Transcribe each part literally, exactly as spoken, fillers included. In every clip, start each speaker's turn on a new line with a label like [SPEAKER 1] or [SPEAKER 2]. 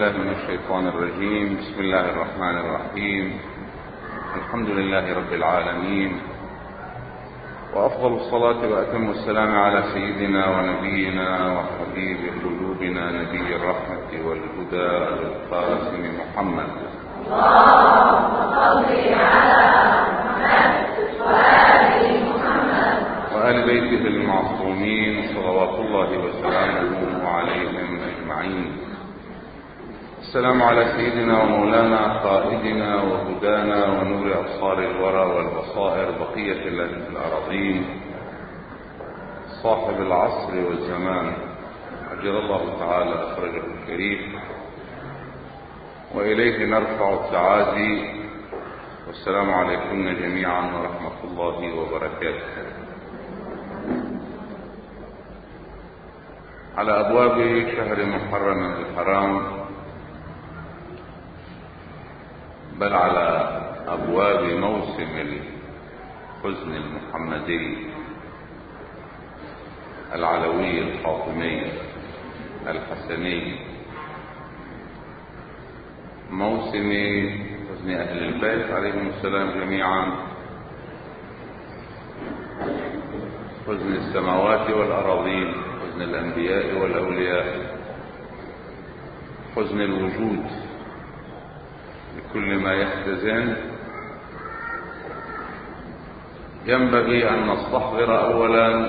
[SPEAKER 1] بالله من الشيطان الرجيم. بسم الله الرحمن الرحيم. الحمد لله رب العالمين، وأفضل الصلاة وأتم السلام على سيدنا ونبينا وحبيب قلوبنا نبي الرحمة والهدى القاسم محمد.
[SPEAKER 2] اللهم صل على محمد وآل محمد
[SPEAKER 1] وآل بيته المعصومين صلوات الله وسلامه عليهم أجمعين. السلام على سيدنا ومولانا قائدنا وهدانا ونور أبصار الورى والبصائر بقية الله في الأراضين، صاحب العصر والزمان، أجل الله تعالى أخرجه الكريم، وإليه نرفع التعازي. والسلام عليكم جميعا ورحمة الله وبركاته. على أبواب شهر محرم الحرام، بل على أبواب موسم الحزن المحمدي العلوي الفاطمي الحسني، موسم حزن أهل البيت عليهم السلام جميعا، حزن السماوات والأراضين، حزن الأنبياء والأولياء، حزن الوجود بكل ما يحتزن. ينبغي أن نستحضر أولا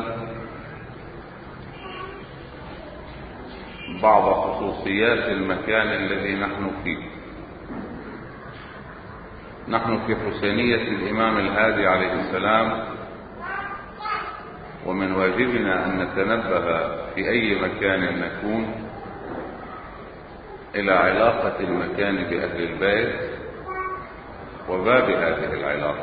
[SPEAKER 1] بعض خصوصيات المكان الذي نحن فيه. نحن في حسينية الإمام الهادي عليه السلام، ومن واجبنا أن نتنبه في أي مكان نكون إلى علاقة المكان بأهل البيت وباب هذه العلاقة.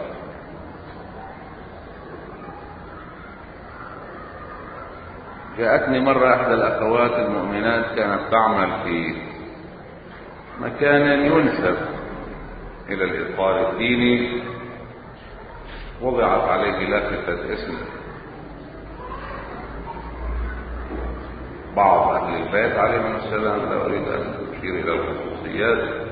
[SPEAKER 1] جاءتني مرة إحدى الأخوات المؤمنات، كانت تعمل في مكان ينسب إلى الإطار الديني، وضعت عليه لافتة اسم بعض أهل البيت عليهم السلام، لا أريد أن أشير إلى الخصوصيات.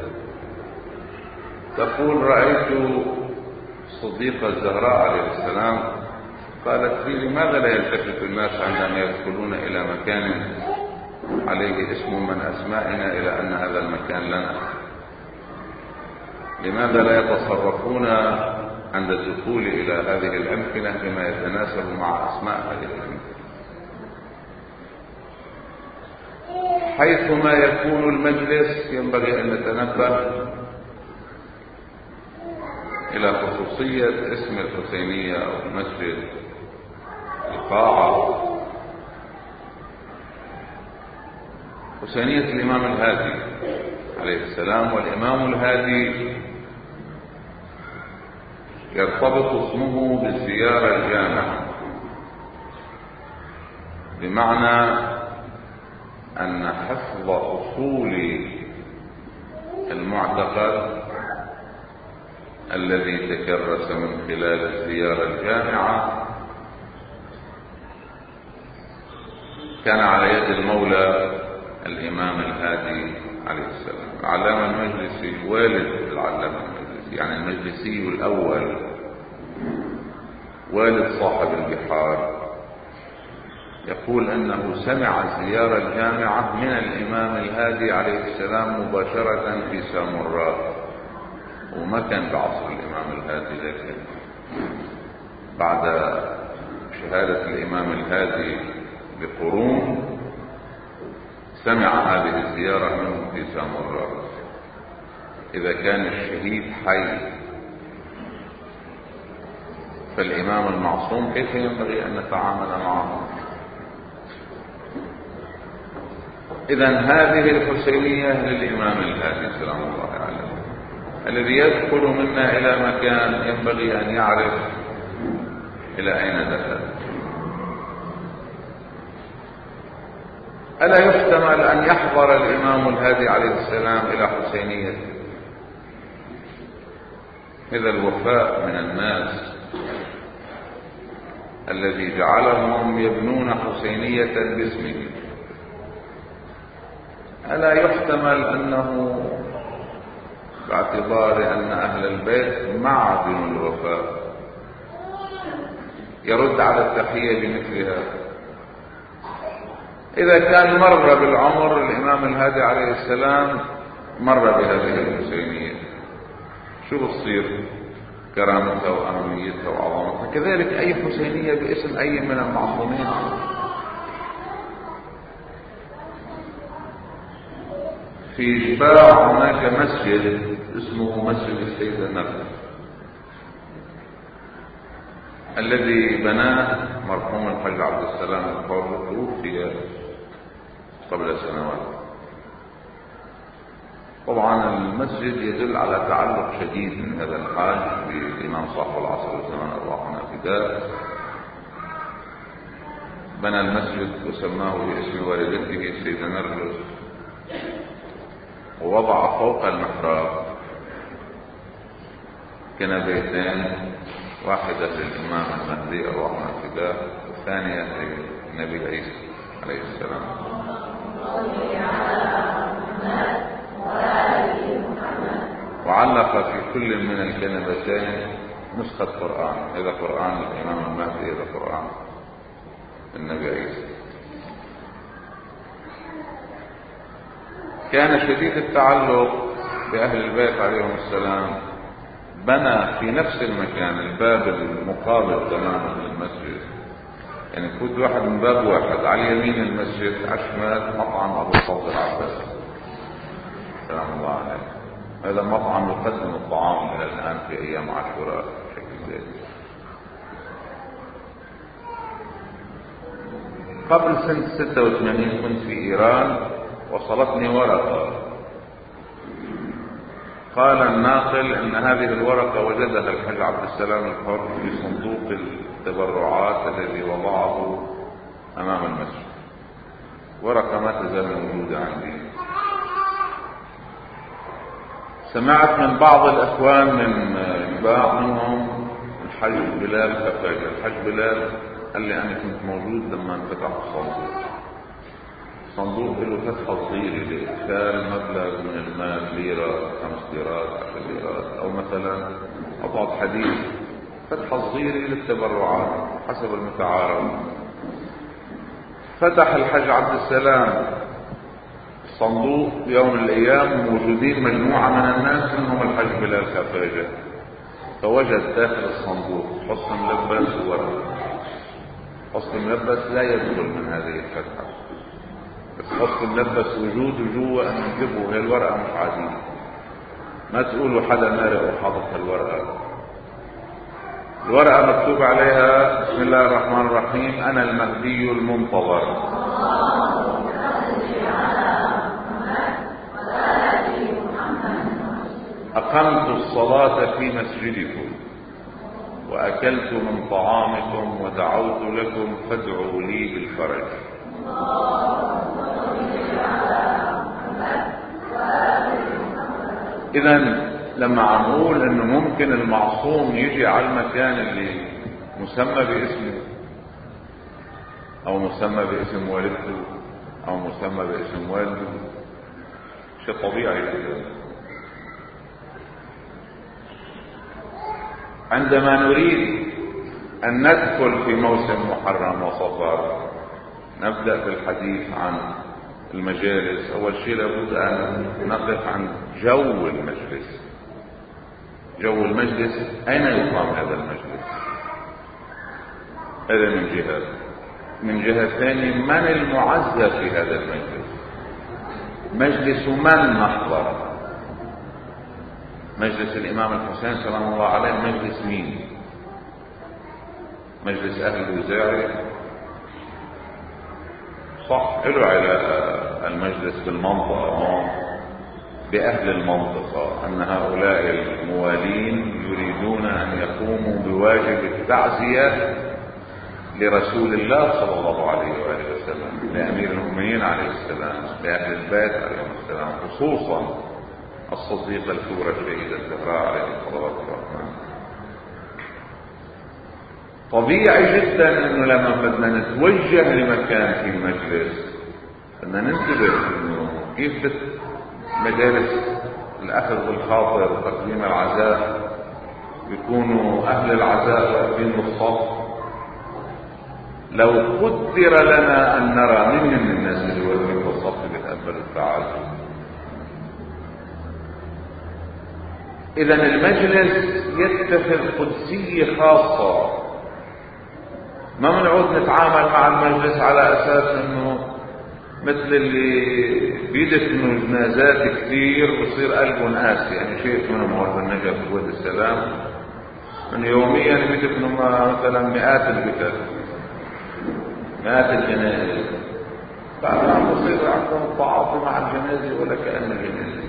[SPEAKER 1] تقول: رأيت الصديقة الزهراء عليه السلام، قالت لي: لماذا لا يلتفت الناس عندما يدخلون إلى مكان عليه اسم من أسمائنا إلى أن هذا المكان لنا؟ لماذا لا يتصرفون عند الدخول إلى هذه الأمكنة بما يتناسب مع أسماء هذه الأمكنة؟ حيثما يكون المجلس ينبغي أن نتنبه إلى خصوصية اسم الحسينية أو المسجد، القاعة. حسينية الإمام الهادي عليه السلام، والإمام الهادي يرتبط اسمه بالزيارة الجامعة، بمعنى أن حفظ أصول المعتقد الذي تكرس من خلال الزيارة الجامعة كان على يد المولى الإمام الهادي عليه السلام. العلامة المجلسي والد العلامة المجلسي، يعني المجلسي الأول، والد صاحب البحار، يقول أنه سمع زيارة الجامعة من الإمام الهادي عليه السلام مباشرة في سامراء، وما كان بعصر الإمام الهادي، لكن بعد شهادة الإمام الهادي بقرون سمع هذه الزيارة منه في سامراء. إذا كان الشهيد حي فالإمام المعصوم كيف ينبغي أن نتعامل معه؟ إذن هذه الحسينية للإمام الهادي سلام الله عليه. الذي يدخل منا إلى مكان ينبغي أن يعرف إلى أين دخل. ألا يحتمل أن يحضر الإمام الهادي عليه السلام إلى حسينية؟ إذا الوفاء من الناس الذي جعلهم يبنون حسينية باسمه، ألا يحتمل أنه باعتبار أن أهل البيت معدن الوفاء يرد على التحية بمثلها؟ إذا كان مر بالعمر الإمام الهادي عليه السلام مر بهذه الحسينية، شو بتصير كرامتها وأهميتها وعظمتها؟ كذلك أي حسينية باسم أي من المعصومين. في جباع هناك مسجد اسمه مسجد السيدة نبوة الذي بناه مرحوم الحاج عبد السلام الحر، توفي قبل سنوات. طبعا المسجد يدل على تعلق شديد من هذا الحاج بالإمام صاحب العصر والزمان أرواحنا فداء. بنى المسجد وسماه باسم والدته السيدة نرجس، ووضع فوق المحراب كنبيتين، واحدة للإمام المهدي أرواحنا فداء والثانية للنبي عيسى عليه السلام. وعلق في كل من الكنبتين نسخة قرآن، هذا قرآن الإمام المهدي، هذا قرآن النبي عيسى. كان شديد التعلق بأهل البيت عليهم السلام. بنى في نفس المكان الباب المقابل تماما للمسجد، يعني كنت واحد من باب واحد على يمين المسجد، عشمات مطعم أبو الفضل العباسي سلام الله عليه. هذا المطعم يقدم الطعام إلى الآن في أيام عاشوراء بشكل جيد. قبل سنة ستة وثمانين كنت في إيران، وصلتني ورقة قال الناقل ان هذه الورقة وجدها الحاج عبد السلام الحر في صندوق التبرعات الذي وضعه امام المسجد. ورقة ما تزال موجودة عندي. سمعت من بعض الاخوان من باع منهم الحاج بلال خفاجة. الحاج بلال قال لي انا كنت موجود لما انفتح الصندوق. صندوق له فتحة صغيرة لإدخال مبلغ من المال، ليرة، خمس ليرات، عشر ليرات، أو مثلا قطعة حديد، فتحة صغيرة للتبرعات حسب المتعارف. فتح الحاج عبد السلام الصندوق يوم من الأيام، موجودين مجموعة من الناس منهم الحاج بلال خفاجة، فوجد داخل الصندوق حصن ملبس وورق. حصن ملبس لا يدخل من هذه الفتحة، حصن ملبس وجوده جوا ان نجيبه. هي الورقة مش عادية، ما تقولوا حدا مارق وحاطط الورقة. الورقة مكتوب عليها بسم الله الرحمن الرحيم: انا المهدي المنتظر. اقمت الصلاة في مسجدكم، واكلت من طعامكم، ودعوت لكم فادعوا لي بالفرج. اذا لما عم نقول انه ممكن المعصوم يجي على المكان اللي مسمى باسمه، او مسمى باسم والدته، او مسمى باسم والده، شيء طبيعي جدا. عندما نريد ان ندخل في موسم محرم وصفر، نبدأ بالحديث عن المجالس. اول شيء لابد ان نقف عن جو المجلس. جو المجلس، اين يقام هذا المجلس؟ هذا من جهة. من جهة ثانية، من المعزى في هذا المجلس؟ مجلس من نحضر؟ مجلس الامام الحسين سلام الله عليه مجلس مين؟ مجلس اهل الوزاعي؟ صح، له علاقة المجلس بالمنطقة هون، بأهل المنطقة، أن هؤلاء الموالين يريدون أن يقوموا بواجب التعزية لرسول الله صلى الله عليه وآله وسلم، لأمير المؤمنين عليه السلام، لأهل البيت عليه السلام، خصوصا الصديقة الكبرى الشهيدة الزهراء عليه الصلاة والسلام. طبيعي جدا انه لما بدنا نتوجه لمكان في المجلس بدنا ننتبه انه كيف مجالس الأخذ بالخاطر وتقديم العزاء بيكونوا أهل العزاء واقفين بالصف. لو قدر لنا أن نرى من من الناس اللي واقفين بالصف بيتقبل التعازي. إذا المجلس يتخذ قدسية خاصة. ما بنعود نتعامل مع المجلس على أساس أنه مثل اللي بيدفنوا جنازات كثير ويصير قلبهم قاسي. يعني شيء منهم هو النجف وولد السلام من يوميا بيدفنوا مثلا مئات البكر مئات الجنائز، بعد عم بصير عندهم التعاطي مع الجنازة ولا كأن الجنازة،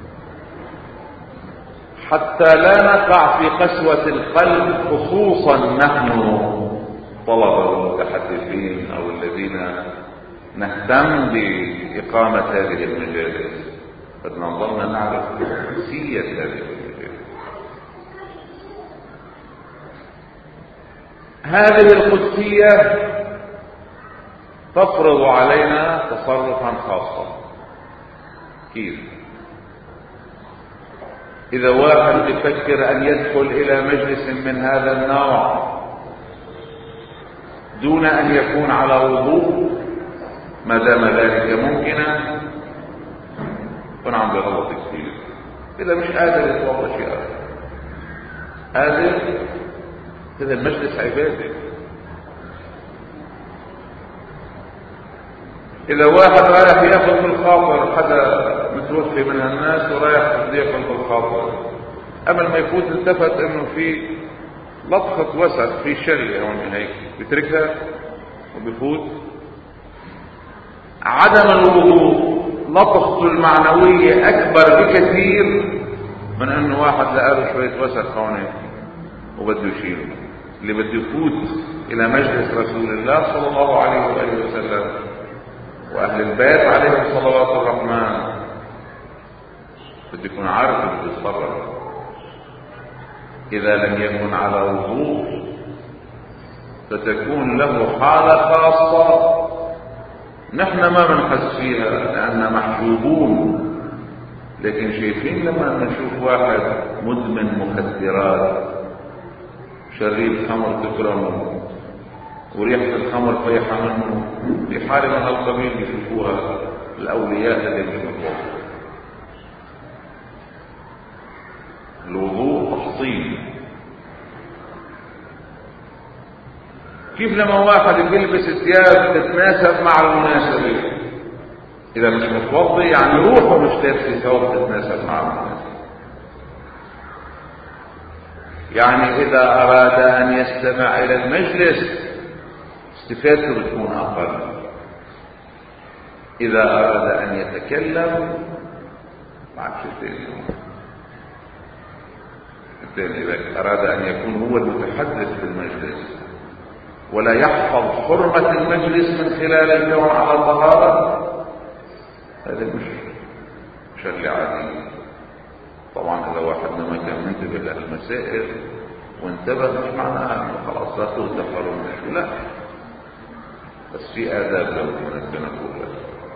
[SPEAKER 1] حتى لا نقع في قسوة القلب، خصوصا نحن طلبة المتحدثين أو الذين نهتم بإقامة هذه المجالس، بدنا نظلنا نعرف قدسية هذه المجالس. هذه القدسية تفرض علينا تصرفا خاصا. كيف؟ إذا واحد يفكر أن يدخل إلى مجلس من هذا النوع دون أن يكون على وضوء، ما دام ذلك ممكنا، يكون عم بغلط كثير. إذا مش قادر يتوضا شيء آخر، قادر، هذا المجلس عبادة. إذا واحد رايح ياخذ بالخاطر حدا متوفي من الناس ورايح ياخذ بالخاطر، قبل ما يفوت التفت إنه في لطخة وسخ في شرية هون هيك، بيتركها وبيفوت. عدم الوضوء لطخته المعنوية أكبر بكثير من أنه واحد لقاله شوية وسخ هون وبده يشيله. اللي بده يفوت إلى مجلس رسول الله صلى الله عليه وآله وسلم وأهل البيت عليهم صلوات الرحمن بده يكون عارف بده يتصرف. إذا لم يكن على وضوء فتكون له حالة خاصة نحن ما بنحس فيها لأننا محجوبون، لكن شايفين لما نشوف واحد مدمن مخدرات، شريب خمر تكرمه وريحة الخمر طيحة منه، في حالة من هالقبيل يشوفوها الأولياء اللي بيشوفوها. الوضوء تحصين. كيف لما واحد بيلبس ثياب تتناسب مع المناسبة؟ إذا مش متوضي يعني روحه مش لابس ثوب تتناسب مع المناسبة. يعني إذا أراد أن يستمع إلى المجلس استفادته بتكون أقل. إذا أراد أن يتكلم مع شيء ثاني، إذا أراد أن يكون هو المتحدث في المجلس ولا يحفظ حرمة المجلس من خلال الكون على طهارة، هذا مش شغل عادي. طبعا إذا واحد ما كان منتبه لهالمسائل وانتبه مش معناها انه خلاص لا تغتفر ومش، لا، بس في آداب لو كنا نقول.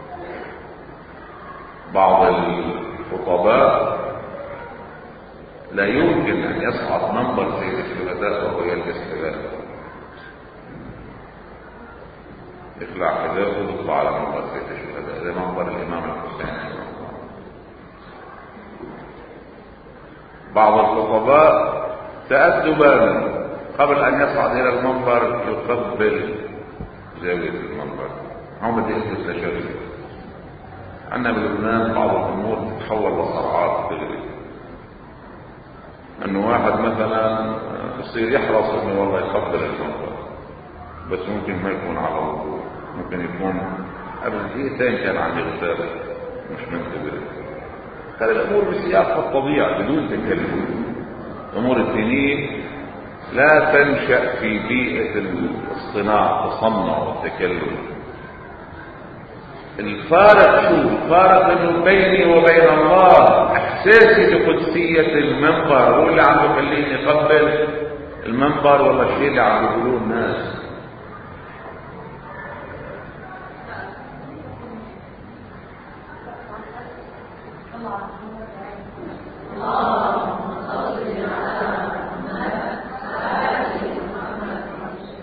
[SPEAKER 1] بعض الخطباء لا يمكن أن يصعد منبر سيد الشهداء وهو يلبس حذاء، يخلع حذاءه ويطلع على منبر سيد الشهداء، هذا منبر الإمام الحسين. بعض الخطباء تأدبا قبل أن يصعد إلى المنبر يقبل زاوية المنبر، هم بدي يلبس لشغل. عندنا بلبنان بعض الأمور تتحول لصرعات تغري، أنه واحد مثلا يصير يحرص أنه والله يقبل المنبر، بس ممكن ما يكون على وضوء، ممكن يكون قبل دقيقتين كان عندي غسالة مش منتبه. خلي الأمور بسياق الطبيعة بدون تكلف. الأمور الدينية لا تنشأ في بيئة الصناعة التصنع والتكلف. الفارق شو؟ الفارق انه بيني وبين الله احساسي بقدسية المنبر هو اللي عم يخليني اقبل المنبر ولا الشيء اللي عم يقولوه الناس.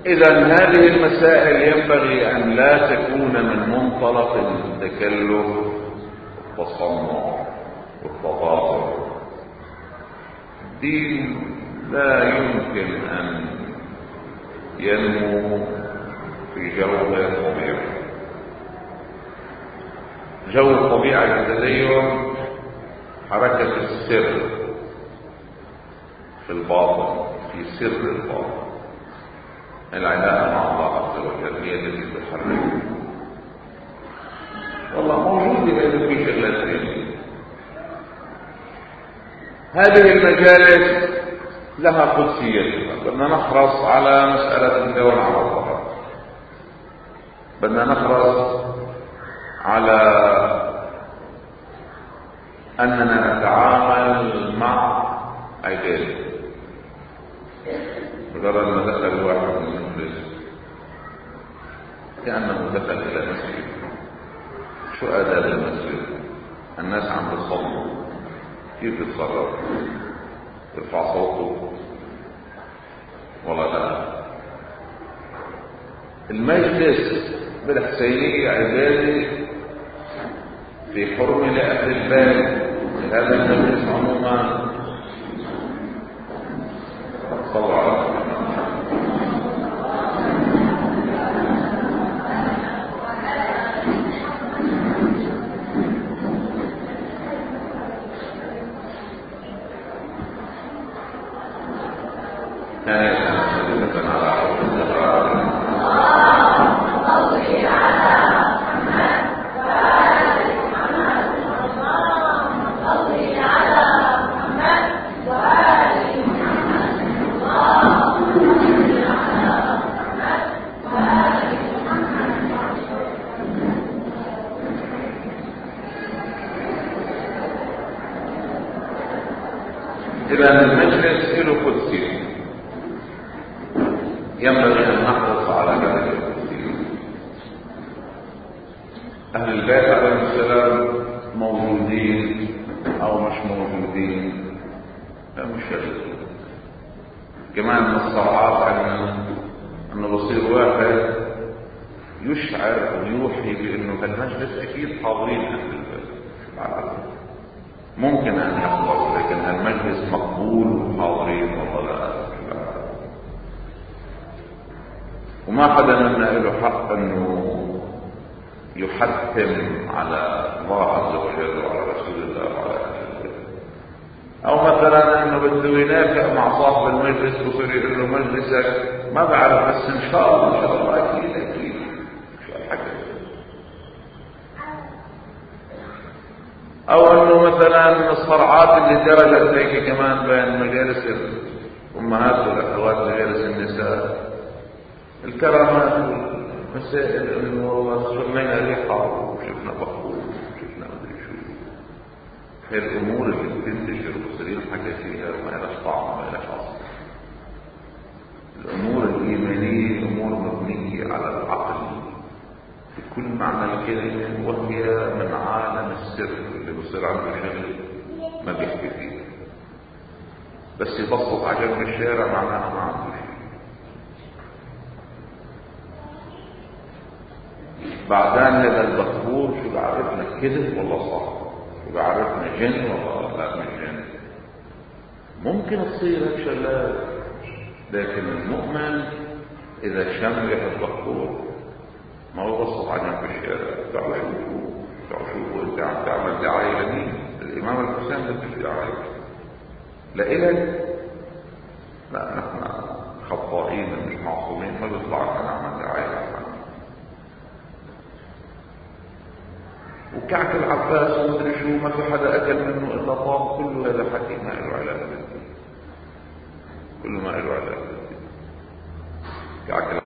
[SPEAKER 1] إذا هذه المسائل ينبغي أن لا تكون من منطلق التكلف والتصنع والتظاهر. الدين لا يمكن أن ينمو في جو غير طبيعي. جو الطبيعة التدين حركة السر في الباطن، في سر الباطن، العلاقة مع الله عز وجل هي التي تحرك. والله موجود إذا في شغلات ثانية. هذه المجالس لها قدسيتها. بدنا نحرص على مسألة الدور على الظهر، بدنا نحرص على أننا نتعامل مع عباده. مجرد ما دخل واحد من المجلس كأنه دخل إلى مسجد. شو آداب المسجد؟ الناس عم بتصلوا، كيف يتصرف؟ يرفع صوته ولا لا؟ المجلس بالحسينية عبادة في حرم لأهل الباب. هذا المجلس عموما صلوا على إذا المجلس له قدسية، ينبغي أن نحرص على هذه القدسية. أهل البيت عليهم السلام موجودين أو مش موجودين لا مشكلة. كمان من الصراعات عندنا أنه بصير واحد يشعر ويوحي بأنه المجلس أكيد حاضرين أهل البيت. ممكن أن يحضر، لكن المجلس مقبول وحاضرين ولا لا؟ وما حدا منا له حق أنه يحتم على الله عز وجل وعلى رسول الله وعلى أهل البيت. أو مثلا أنه بده ينافق مع صاحب المجلس ويصير يقول له مجلسك ما بعرف بس إن شاء الله إن شاء الله أكيد أكيد شو الحكي. او انه مثلا من الصرعات اللي درجت هيك كمان بين مجالس الامهات والاخوات مجالس النساء الكرامات والمسائل، انه والله شفنا ريحه وشفنا بخور وشفنا مدري شو. هي الامور اللي بتنتشر وبصير ينحكى فيها وما لهاش طعم وما لهاش اصل. الامور الايمانيه امور مبنيه على العقل بكل معنى الكلمة، وهي من عالم السر اللي بصير عنده شغل ما بيحكي فيه، بس يبسط على جنب الشارع معناها ما عنده شيء. بعدين هذا البخور شو بعرفنا كذب ولا صح؟ شو بعرفنا جن ولا لا مش جن؟ ممكن تصير هالشغلات، لكن المؤمن إذا شم ريحة البخور ما هو بسط على جنب الشارع. تعالوا شوفوا تعالوا شوفوا انت عم تعمل دعايه لمين؟ الامام الحسين بده دعايه لإلك؟ لا نحن خطائين مش معصومين، ما بيطلع لنا نعمل دعايه. وكعك العباس ومدري شو ما في حدا اكل منه الا طاب، كله هذا حكي ما له علاقه بالدين، كله ما له علاقه بالدين. كعك